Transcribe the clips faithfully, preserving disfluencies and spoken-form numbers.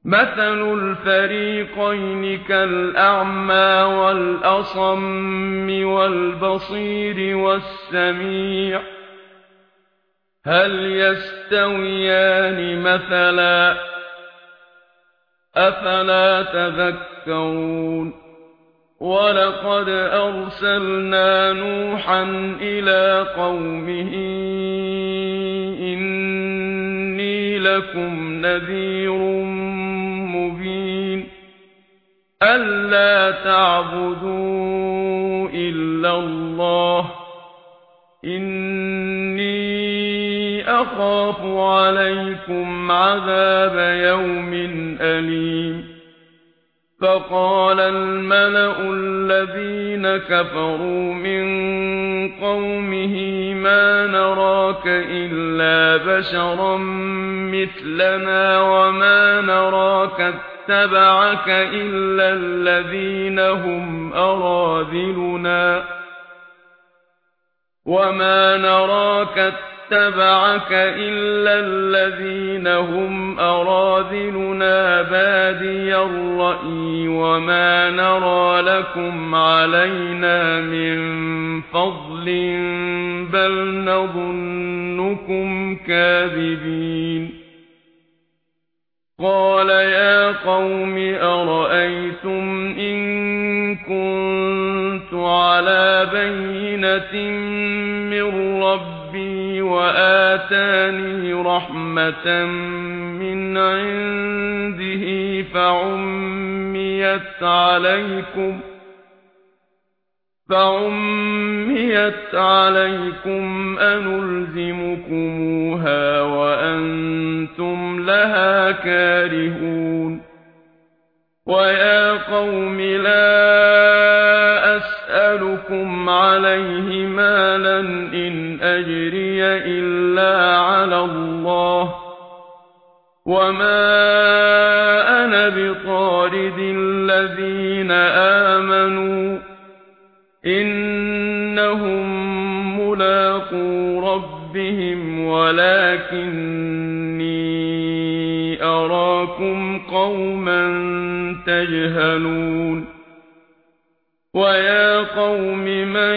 مثل الفريقين كالأعمى والأصم والبصير والسميع هل يستويان مثلا أفلا تذكرون ولقد أرسلنا نوحا إلى قومه إني لكم نذير مبين ألا تعبدوا إلا الله إني أخاف عليكم عذاب يوم أليم فقال الملأ الذين كفروا من قومه ما نراك إلا بشرا مثلنا وما نراك اتبعك إلا الذين هم أراذلنا وما نراك اتبعك إلا الذين هم أراذلنا بادي الرأي وما نرى لكم علينا من فضل بل نظنكم كاذبين قال يا قوم أرأيتم إن كنت على بينة من ربي وآتاني رحمة من عنده فعميت عليكم فعميت عليكم أنلزمكموها وأنتم لها كارهون ويا قوم لا أسألكم عليه مالا إن أجري إلا على الله وما أنا بطارد الذين آمنوا إنهم ملاقو ربهم ولكني أراكم قوما تجهلون ويا قوم من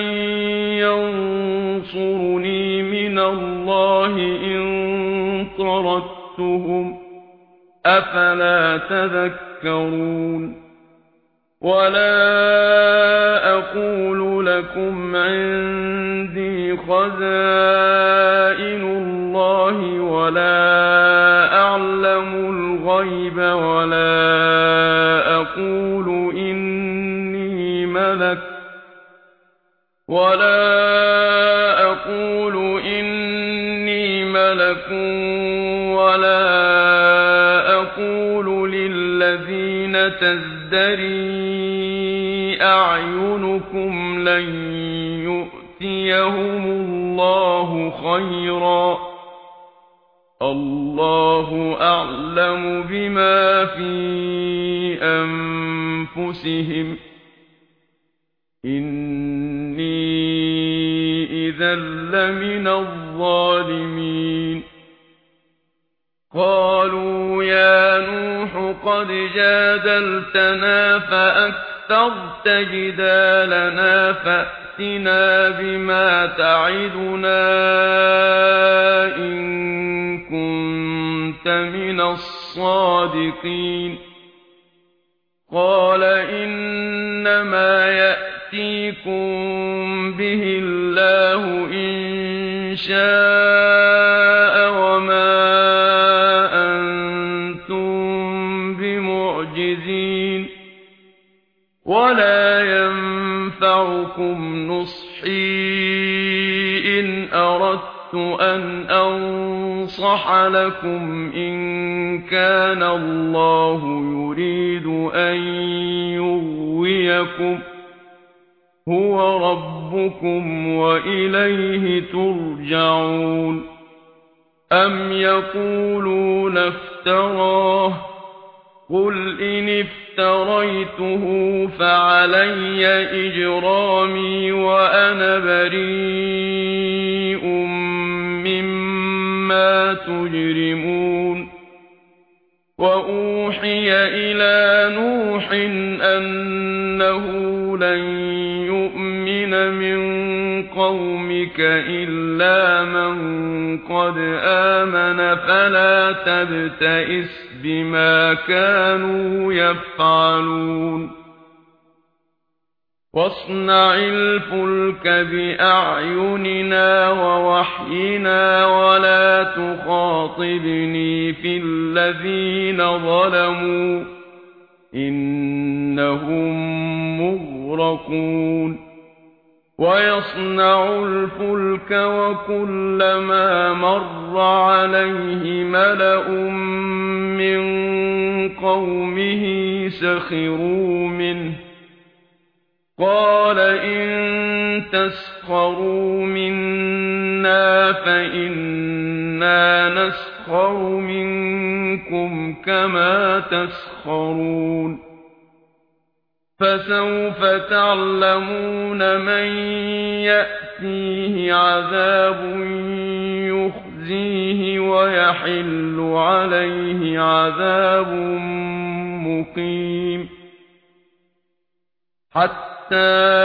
ينصرني من الله إن طردتهم أفلا تذكرون ولا أقول لكم عندي خزائن الله ولا أعلم الغيب ولا أقول إني ملك ولا أقول إني ملك ولا أقول للذين تزدري أعينكم لن يؤتيهم الله خيرا الله أعلم بما في أنفسهم إني إذا لمن الظالمين قالوا يا نوح قد جادلتنا فأكثرت جدالنا فأتنا بما تعدنا إن كنت من الصادقين قال إنما يأتيكم به الله إن شاء وما ولا ينفعكم نصحي إن أردت أن أنصح لكم إن كان الله يريد أن يغويكم هو ربكم وإليه ترجعون أم يقولون افتراه قل إن افتريته فعلي إجرامي وأنا بريء مما تجرمون وأوحي إلى نوح أنه لن يؤمن من قومك إلا من قد آمن فلا تبتئس بما كانوا يفعلون واصنع الفلك بأعيننا ووحينا ولا تخاطبني في الذين ظلموا إنهم مغرقون ويصنع الفلك وكلما مر عليه ملأ من قومه سخروا منه قال إن تسخروا منا فإنا نسخر منكم كما تسخرون فسوف تعلمون من يأتيه عذاب يخزيه ويحل عليه عذاب مقيم حتى حتى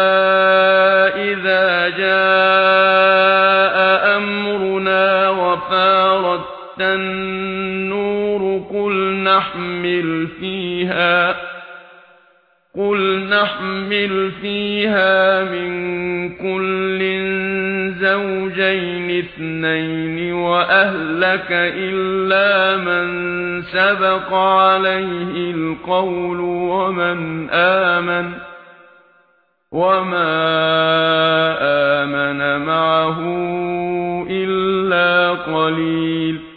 إذا جاء أمرنا وفارت النور قل نحمل فيها قل نحمل فيها من كل زوجين اثنين وأهلك إلا من سبق عليه القول ومن آمن وما آمن معه إلا قليل